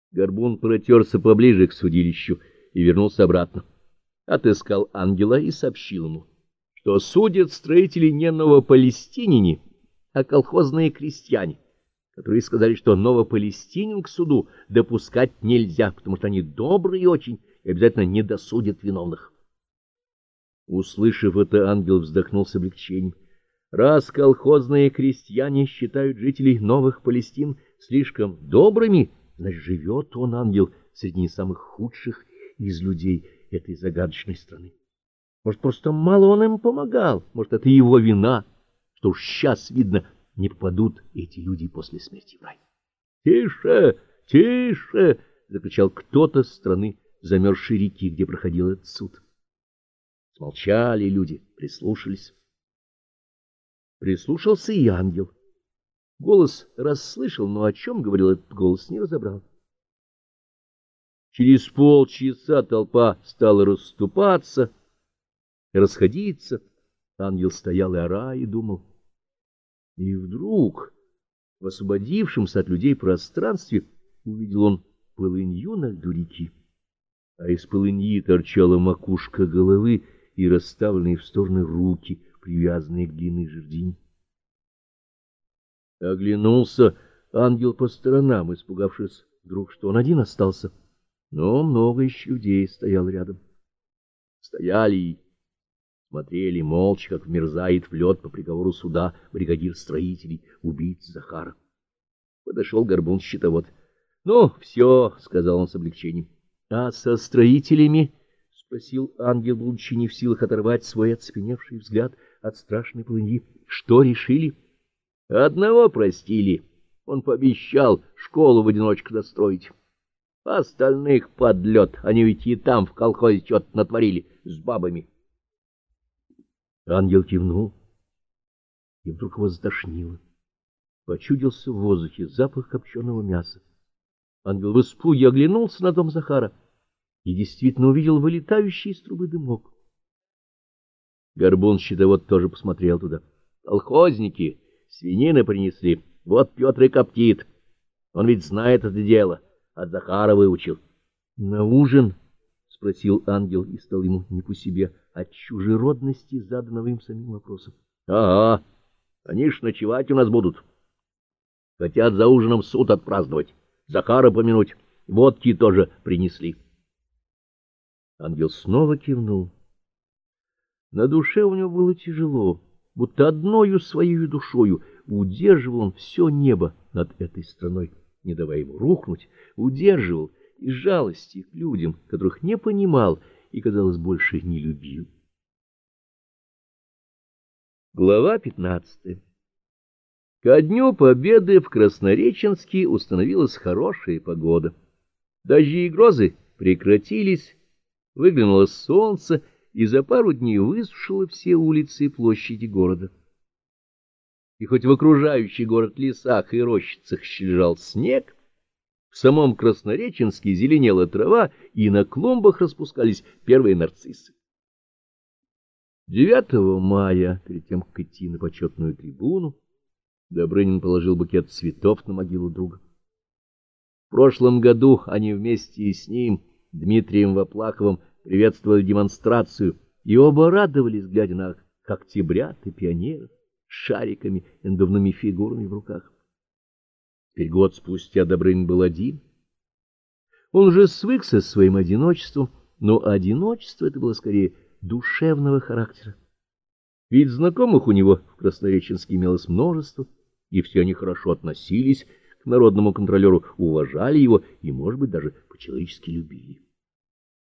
Горбун протерся поближе к судилищу и вернулся обратно. Отыскал ангела и сообщил ему, что судят строители не новопалестиняне, а колхозные крестьяне, которые сказали, что новопалестинин к суду допускать нельзя, потому что они добрые очень и обязательно не досудят виновных. Услышав это, ангел вздохнул с облегчением. Раз колхозные крестьяне считают жителей новых Палестин слишком добрыми, значит, живет он, ангел, среди не самых худших из людей этой загадочной страны. Может, просто мало он им помогал, может, это его вина, что уж сейчас, видно, не попадут эти люди после смерти в рай. — Тише, тише! — закричал кто-то с стороны замерзшей реки, где проходил этот суд. Смолчали люди, прислушались. Прислушался и ангел. Голос расслышал, но о чем говорил этот голос, не разобрал. Через полчаса толпа стала расступаться, расходиться. Ангел стоял и орал, и думал. И вдруг, в освободившемся от людей пространстве, увидел он полынью на льду реки, а из полыньи торчала макушка головы и расставленные в стороны руки, привязанные к длинной жердине. Оглянулся ангел по сторонам, испугавшись вдруг, что он один остался, но много еще людей стояло рядом. Стояли и смотрели молча, как вмерзает в лед по приговору суда бригадир строителей, убийца Захара. Подошел горбун-счетовод. — Ну, все, — сказал он с облегчением. — А со строителями? — спросил ангел, будучи не в силах оторвать свой оцепеневший взгляд от страшной полыньи. — Что решили? — Одного простили. Он пообещал школу в одиночку достроить. Остальных под лед. Они ведь и там в колхозе что-то натворили с бабами. Ангел кивнул, и вдруг его затошнило. Почудился в воздухе запах копченого мяса. Ангел в испуге оглянулся на дом Захара и действительно увидел вылетающий из трубы дымок. Горбун-счетовод тоже посмотрел туда. Колхозники свинины принесли, вот Петр и коптит. Он ведь знает это дело, от Захара выучил. — На ужин? — спросил ангел, и стал ему не по себе от чужеродности заданного им самим вопросом. — Ага, они ж ночевать у нас будут. Хотят за ужином суд отпраздновать, Захара помянуть, водки тоже принесли. Ангел снова кивнул. На душе у него было тяжело, будто одною своей душою удерживал он все небо над этой страной, не давая ему рухнуть, удерживал из жалости к людям, которых не понимал и, казалось, больше не любил. Глава 15. Ко дню Победы в Краснореченске установилась хорошая погода. Дожди и грозы прекратились, выглянуло солнце и за пару дней высушило все улицы и площади города. И хоть в окружающий город лесах и рощицах лежал снег, в самом Краснореченске зеленела трава, и на клумбах распускались первые нарциссы. 9 мая, перед тем, как идти на почетную трибуну, Добрынин положил букет цветов на могилу друга. В прошлом году они вместе с ним, Дмитрием Воплаховым, приветствовали демонстрацию, и оба радовались, глядя на октябрят и пионеров с шариками и надувными фигурами в руках. Теперь год спустя Добрынин был один. Он уже свыкся с своим одиночеством, но одиночество это было скорее душевного характера. Ведь знакомых у него в Краснореченске имелось множество, и все они хорошо относились к народному контролеру, уважали его и, может быть, даже по-человечески любили.